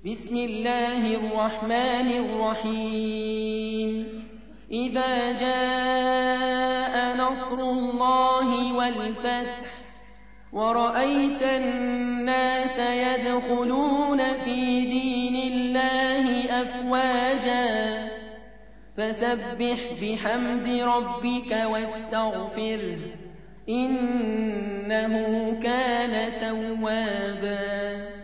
بسم الله الرحمن الرحيم إذا جاء نصر الله والفتح ورأيت الناس يدخلون في دين الله أفواجا فسبح بحمد ربك واستغفره إنه كان توابا